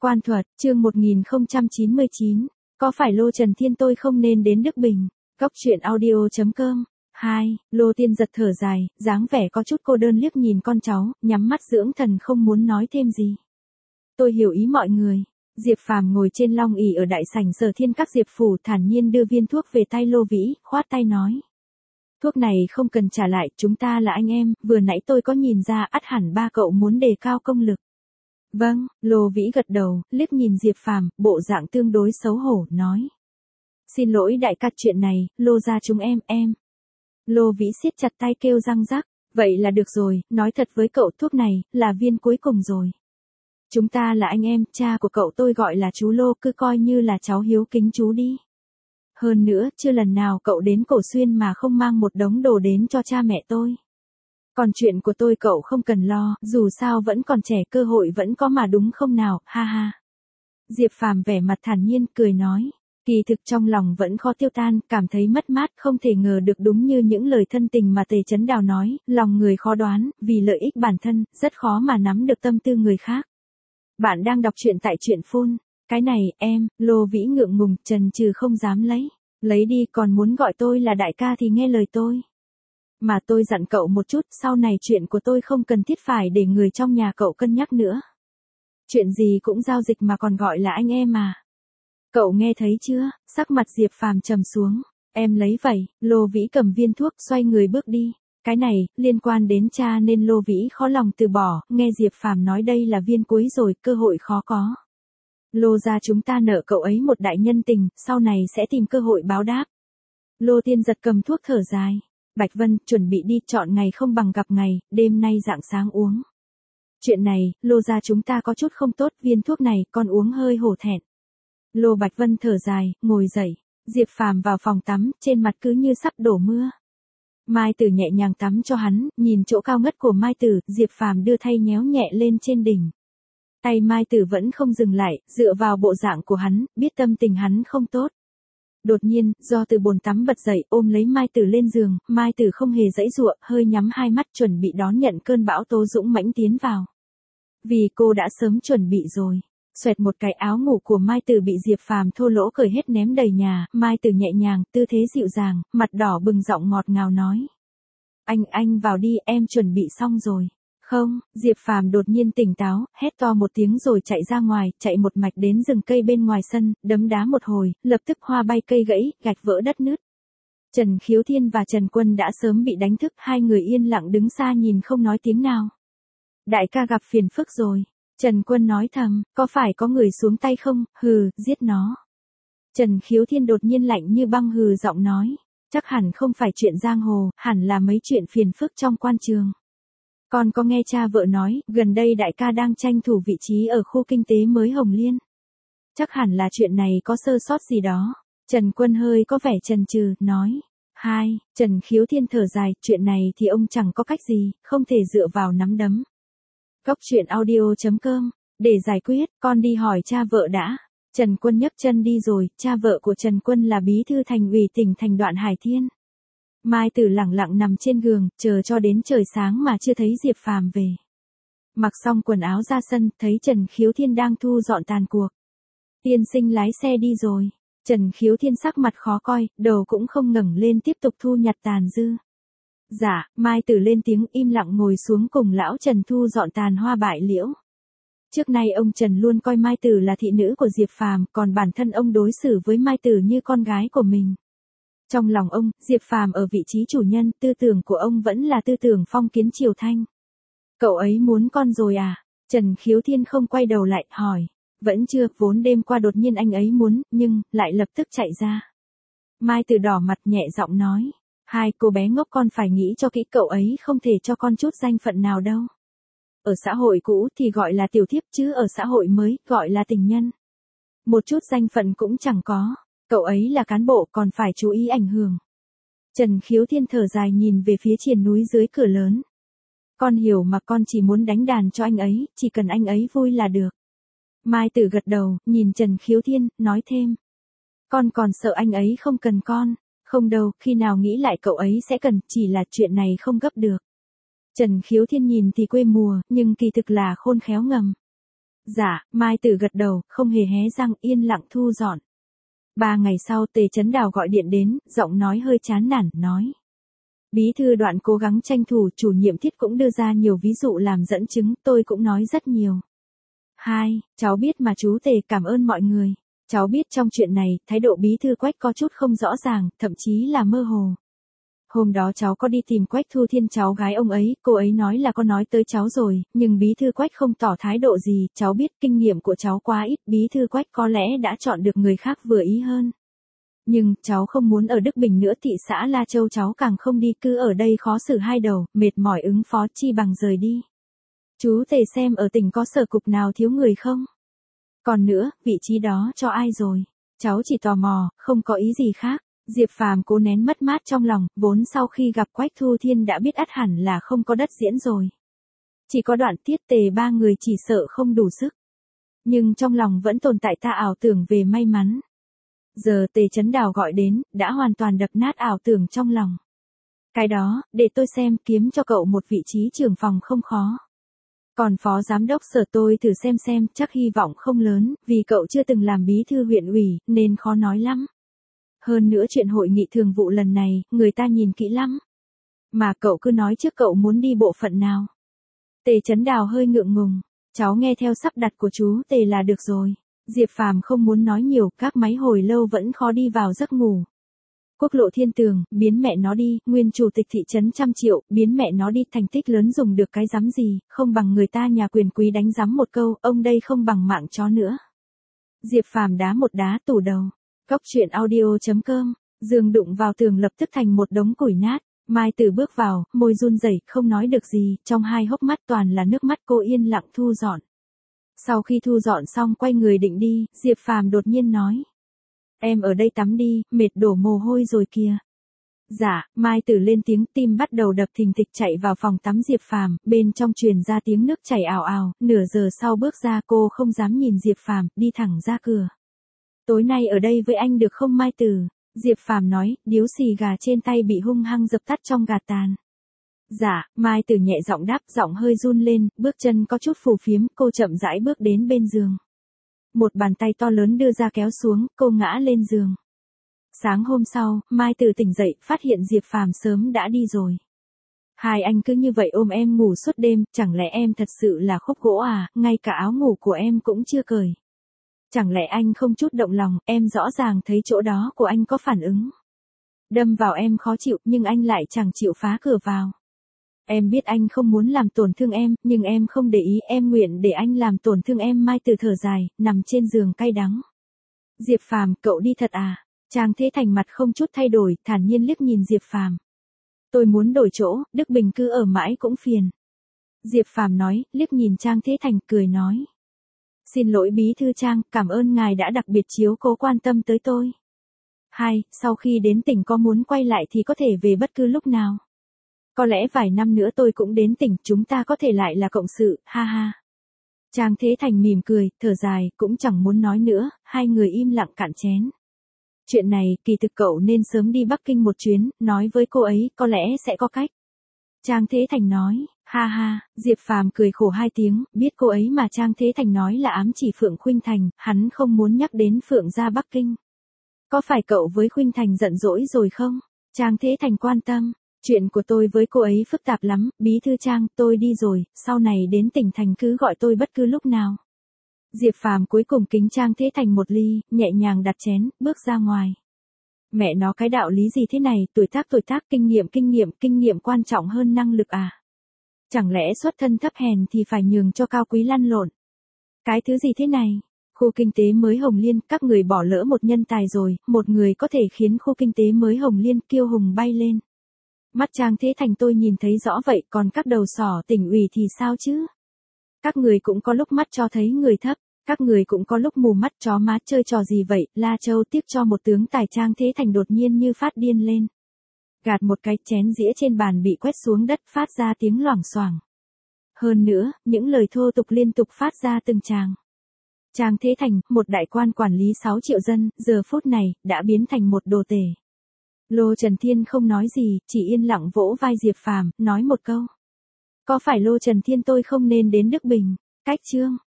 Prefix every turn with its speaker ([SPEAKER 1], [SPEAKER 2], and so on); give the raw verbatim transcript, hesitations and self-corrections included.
[SPEAKER 1] Quan thuật, chương một nghìn không trăm chín mươi chín. Có phải Lô Trần Thiên tôi không nên đến Đức Bình? Góc truyện audio chấm com. hai. Lô Tiên giật thở dài, dáng vẻ có chút cô đơn liếc nhìn con cháu, nhắm mắt dưỡng thần không muốn nói thêm gì. Tôi hiểu ý mọi người. Diệp Phàm ngồi trên long ỷ ở đại sảnh Sở Thiên các Diệp phủ, thản nhiên đưa viên thuốc về tay Lô Vĩ, khoát tay nói. Thuốc này không cần trả lại, chúng ta là anh em, vừa nãy tôi có nhìn ra ắt hẳn ba cậu muốn đề cao công lực. Vâng, Lô Vĩ gật đầu, liếc nhìn Diệp Phàm, bộ dạng tương đối xấu hổ, nói. Xin lỗi đại ca, chuyện này, Lô gia chúng em, em. Lô Vĩ siết chặt tay kêu răng rắc, vậy là được rồi, nói thật với cậu, thuốc này, là viên cuối cùng rồi. Chúng ta là anh em, cha của cậu tôi gọi là chú Lô, cứ coi như là cháu hiếu kính chú đi. Hơn nữa, chưa lần nào cậu đến Cổ Xuyên mà không mang một đống đồ đến cho cha mẹ tôi. Còn chuyện của tôi cậu không cần lo, dù sao vẫn còn trẻ, cơ hội vẫn có mà đúng không nào, ha ha. Diệp Phàm vẻ mặt thản nhiên, cười nói. Kỳ thực trong lòng vẫn khó tiêu tan, cảm thấy mất mát, không thể ngờ được đúng như những lời thân tình mà Tề Chấn Đào nói, lòng người khó đoán, vì lợi ích bản thân, rất khó mà nắm được tâm tư người khác. Bạn đang đọc truyện tại truyện phun. Cái này, em, Lô Vĩ ngượng ngùng, chần chừ không dám lấy. Lấy đi, còn muốn gọi tôi là đại ca thì nghe lời tôi. Mà tôi dặn cậu một chút, sau này chuyện của tôi không cần thiết phải để người trong nhà cậu cân nhắc nữa. Chuyện gì cũng giao dịch mà còn gọi là anh em mà. Cậu nghe thấy chưa? Sắc mặt Diệp Phàm trầm xuống. Em lấy vậy, Lô Vĩ cầm viên thuốc, xoay người bước đi. Cái này, liên quan đến cha nên Lô Vĩ khó lòng từ bỏ, nghe Diệp Phàm nói đây là viên cuối rồi, cơ hội khó có. Lô gia chúng ta nợ cậu ấy một đại nhân tình, sau này sẽ tìm cơ hội báo đáp. Lô Tiên giật cầm thuốc thở dài. Bạch Vân, chuẩn bị đi, chọn ngày không bằng gặp ngày, đêm nay rạng sáng uống. Chuyện này, Lô gia chúng ta có chút không tốt, viên thuốc này, con uống hơi hổ thẹn. Lô Bạch Vân thở dài, ngồi dậy. Diệp Phàm vào phòng tắm, trên mặt cứ như sắp đổ mưa. Mai Tử nhẹ nhàng tắm cho hắn, nhìn chỗ cao ngất của Mai Tử, Diệp Phàm đưa tay nhéo nhẹ lên trên đỉnh. Tay Mai Tử vẫn không dừng lại, dựa vào bộ dạng của hắn, biết tâm tình hắn không tốt. Đột nhiên, do từ bồn tắm bật dậy, ôm lấy Mai Tử lên giường, Mai Tử không hề giãy giụa, hơi nhắm hai mắt chuẩn bị đón nhận cơn bão tố dũng mãnh tiến vào. Vì cô đã sớm chuẩn bị rồi. Xoẹt một cái, áo ngủ của Mai Tử bị Diệp Phàm thô lỗ cởi hết ném đầy nhà, Mai Tử nhẹ nhàng, tư thế dịu dàng, mặt đỏ bừng, giọng ngọt ngào nói. Anh, anh vào đi, em chuẩn bị xong rồi. Không, Diệp Phàm đột nhiên tỉnh táo, hét to một tiếng rồi chạy ra ngoài, chạy một mạch đến rừng cây bên ngoài sân, đấm đá một hồi, lập tức hoa bay cây gãy, gạch vỡ đất nứt. Trần Khiếu Thiên và Trần Quân đã sớm bị đánh thức, hai người yên lặng đứng xa nhìn không nói tiếng nào. Đại ca gặp phiền phức rồi. Trần Quân nói thầm, có phải có người xuống tay không, hừ, giết nó. Trần Khiếu Thiên đột nhiên lạnh như băng, hừ giọng nói, chắc hẳn không phải chuyện giang hồ, hẳn là mấy chuyện phiền phức trong quan trường. Con có nghe cha vợ nói, gần đây đại ca đang tranh thủ vị trí ở khu kinh tế mới Hồng Liên. Chắc hẳn là chuyện này có sơ sót gì đó. Trần Quân hơi có vẻ chần chừ, nói. Hai, Trần Khiếu Thiên thở dài, chuyện này thì ông chẳng có cách gì, không thể dựa vào nắm đấm. Góc truyện audio chấm com, để giải quyết, con đi hỏi cha vợ đã. Trần Quân nhấc chân đi rồi, cha vợ của Trần Quân là bí thư thành ủy tỉnh thành Đoạn Hải Thiên. Mai Tử lẳng lặng nằm trên giường, chờ cho đến trời sáng mà chưa thấy Diệp Phàm về. Mặc xong quần áo ra sân, thấy Trần Khiếu Thiên đang thu dọn tàn cuộc. Tiên sinh lái xe đi rồi. Trần Khiếu Thiên sắc mặt khó coi, đầu cũng không ngẩng lên tiếp tục thu nhặt tàn dư. Dạ, Mai Tử lên tiếng, im lặng ngồi xuống cùng lão Trần thu dọn tàn hoa bại liễu. Trước nay ông Trần luôn coi Mai Tử là thị nữ của Diệp Phàm, còn bản thân ông đối xử với Mai Tử như con gái của mình. Trong lòng ông, Diệp Phàm ở vị trí chủ nhân, tư tưởng của ông vẫn là tư tưởng phong kiến triều Thanh. Cậu ấy muốn con rồi à? Trần Khiếu Thiên không quay đầu lại, hỏi. Vẫn chưa, vốn đêm qua đột nhiên anh ấy muốn, nhưng, lại lập tức chạy ra. Mai Tử đỏ mặt nhẹ giọng nói. Hai, cô bé ngốc, con phải nghĩ cho kỹ, cậu ấy không thể cho con chút danh phận nào đâu. Ở xã hội cũ thì gọi là tiểu thiếp, chứ ở xã hội mới, gọi là tình nhân. Một chút danh phận cũng chẳng có. Cậu ấy là cán bộ, còn phải chú ý ảnh hưởng. Trần Khiếu Thiên thở dài nhìn về phía triền núi dưới cửa lớn. Con hiểu mà, con chỉ muốn đánh đàn cho anh ấy, chỉ cần anh ấy vui là được. Mai Tử gật đầu, nhìn Trần Khiếu Thiên, nói thêm. Con còn sợ anh ấy không cần con. Không đâu, khi nào nghĩ lại cậu ấy sẽ cần, chỉ là chuyện này không gấp được. Trần Khiếu Thiên nhìn thì quê mùa, nhưng kỳ thực là khôn khéo ngầm. Dạ, Mai Tử gật đầu, không hề hé răng, yên lặng thu dọn. Ba ngày sau Tề Chấn Đào gọi điện đến, giọng nói hơi chán nản, nói. Bí thư Đoạn cố gắng tranh thủ, chủ nhiệm Thiết cũng đưa ra nhiều ví dụ làm dẫn chứng, tôi cũng nói rất nhiều. Hai, cháu biết mà chú Tề, cảm ơn mọi người. Cháu biết trong chuyện này, thái độ bí thư Quách có chút không rõ ràng, thậm chí là mơ hồ. Hôm đó cháu có đi tìm Quách Thu Thiên, cháu gái ông ấy, cô ấy nói là có nói tới cháu rồi, nhưng bí thư Quách không tỏ thái độ gì, cháu biết kinh nghiệm của cháu quá ít, bí thư Quách có lẽ đã chọn được người khác vừa ý hơn. Nhưng, cháu không muốn ở Đức Bình nữa, thị xã La Châu cháu càng không đi, cứ ở đây khó xử hai đầu, mệt mỏi ứng phó, chi bằng rời đi. Chú Tề xem ở tỉnh có sở cục nào thiếu người không? Còn nữa, vị trí đó cho ai rồi? Cháu chỉ tò mò, không có ý gì khác. Diệp Phàm cố nén mất mát trong lòng, vốn sau khi gặp Quách Thu Thiên đã biết ắt hẳn là không có đất diễn rồi. Chỉ có Đoạn, Tiết, Tề ba người chỉ sợ không đủ sức. Nhưng trong lòng vẫn tồn tại ta ảo tưởng về may mắn. Giờ Tề Chấn Đào gọi đến, đã hoàn toàn đập nát ảo tưởng trong lòng. Cái đó, để tôi xem, kiếm cho cậu một vị trí trưởng phòng không khó. Còn phó giám đốc sở tôi thử xem xem, chắc hy vọng không lớn, vì cậu chưa từng làm bí thư huyện ủy, nên khó nói lắm. Hơn nữa chuyện hội nghị thường vụ lần này, người ta nhìn kỹ lắm. Mà cậu cứ nói trước cậu muốn đi bộ phận nào. Tề Chấn Đào hơi ngượng ngùng, cháu nghe theo sắp đặt của chú Tề là được rồi. Diệp Phàm không muốn nói nhiều, các máy hồi lâu vẫn khó đi vào giấc ngủ. Quốc lộ Thiên Tường, biến mẹ nó đi, nguyên chủ tịch thị trấn trăm triệu, biến mẹ nó đi, thành tích lớn dùng được cái dám gì, không bằng người ta nhà quyền quý đánh giám một câu, ông đây không bằng mạng chó nữa. Diệp Phàm đá một đá tủ đầu. Cóc truyện audio chấm com, giường đụng vào tường lập tức thành một đống củi nát. Mai Tử bước vào, môi run rẩy, không nói được gì, trong hai hốc mắt toàn là nước mắt, cô yên lặng thu dọn. Sau khi thu dọn xong quay người định đi, Diệp Phàm đột nhiên nói. Em ở đây tắm đi, mệt đổ mồ hôi rồi kìa. Dạ, Mai Tử lên tiếng, tim bắt đầu đập thình thịch, chạy vào phòng tắm Diệp Phàm, bên trong truyền ra tiếng nước chảy ào ào, nửa giờ sau bước ra, cô không dám nhìn Diệp Phàm, đi thẳng ra cửa. Tối nay ở đây với anh được không Mai Tử? Diệp Phàm nói, điếu xì gà trên tay bị hung hăng dập tắt trong gạt tàn. Dạ, Mai Tử nhẹ giọng đáp, giọng hơi run lên, bước chân có chút phù phiếm, cô chậm rãi bước đến bên giường. Một bàn tay to lớn đưa ra kéo xuống, cô ngã lên giường. Sáng hôm sau, Mai Tử tỉnh dậy, phát hiện Diệp Phàm sớm đã đi rồi. Hai anh cứ như vậy ôm em ngủ suốt đêm, chẳng lẽ em thật sự là khúc gỗ à, ngay cả áo ngủ của em cũng chưa cởi. Chẳng lẽ anh không chút động lòng, em rõ ràng thấy chỗ đó của anh có phản ứng. Đâm vào em khó chịu, nhưng anh lại chẳng chịu phá cửa vào. Em biết anh không muốn làm tổn thương em, nhưng em không để ý, em nguyện để anh làm tổn thương em. Mai Tử thở dài, nằm trên giường cay đắng. Diệp Phàm, cậu đi thật à? Trang Thế Thành mặt không chút thay đổi, thản nhiên liếc nhìn Diệp Phàm. Tôi muốn đổi chỗ, Đức Bình cứ ở mãi cũng phiền. Diệp Phàm nói, liếc nhìn Trang Thế Thành, cười nói. Xin lỗi bí thư Trang, cảm ơn ngài đã đặc biệt chiếu cố quan tâm tới tôi. Hai, sau khi đến tỉnh có muốn quay lại thì có thể về bất cứ lúc nào. Có lẽ vài năm nữa tôi cũng đến tỉnh, chúng ta có thể lại là cộng sự, ha ha. Trang Thế Thành mỉm cười, thở dài, cũng chẳng muốn nói nữa, hai người im lặng cạn chén. Chuyện này, kỳ thực cậu nên sớm đi Bắc Kinh một chuyến, nói với cô ấy, có lẽ sẽ có cách. Trang Thế Thành nói, ha ha, Diệp Phàm cười khổ hai tiếng, biết cô ấy mà Trang Thế Thành nói là ám chỉ Phượng Khuynh Thành, hắn không muốn nhắc đến Phượng ra Bắc Kinh. Có phải cậu với Khuynh Thành giận dỗi rồi không? Trang Thế Thành quan tâm, chuyện của tôi với cô ấy phức tạp lắm, bí thư Trang, tôi đi rồi, sau này đến tỉnh thành cứ gọi tôi bất cứ lúc nào. Diệp Phàm cuối cùng kính Trang Thế Thành một ly, nhẹ nhàng đặt chén, bước ra ngoài. Mẹ nó cái đạo lý gì thế này, tuổi tác tuổi tác, kinh nghiệm kinh nghiệm, kinh nghiệm quan trọng hơn năng lực à? Chẳng lẽ xuất thân thấp hèn thì phải nhường cho cao quý lăn lộn? Cái thứ gì thế này? Khu kinh tế mới Hồng Liên, các người bỏ lỡ một nhân tài rồi, một người có thể khiến khu kinh tế mới Hồng Liên kiêu hùng bay lên. Mắt Trang Thế Thành tôi nhìn thấy rõ vậy, còn các đầu sỏ tỉnh ủy thì sao chứ? Các người cũng có lúc mắt cho thấy người thấp, các người cũng có lúc mù mắt, chó má chơi trò gì vậy? La Châu tiếp cho một tướng tài. Trang Thế Thành đột nhiên như phát điên lên. Gạt một cái, chén dĩa trên bàn bị quét xuống đất, phát ra tiếng loảng xoảng. Hơn nữa, những lời thô tục liên tục phát ra từng tràng. Trang Thế Thành, một đại quan quản lý sáu triệu dân, giờ phút này, đã biến thành một đồ tể. Lô Trần Thiên không nói gì, chỉ yên lặng vỗ vai Diệp Phàm, nói một câu. Có phải Lô Trần Thiên tôi không nên đến Đức Bình? Cách chương.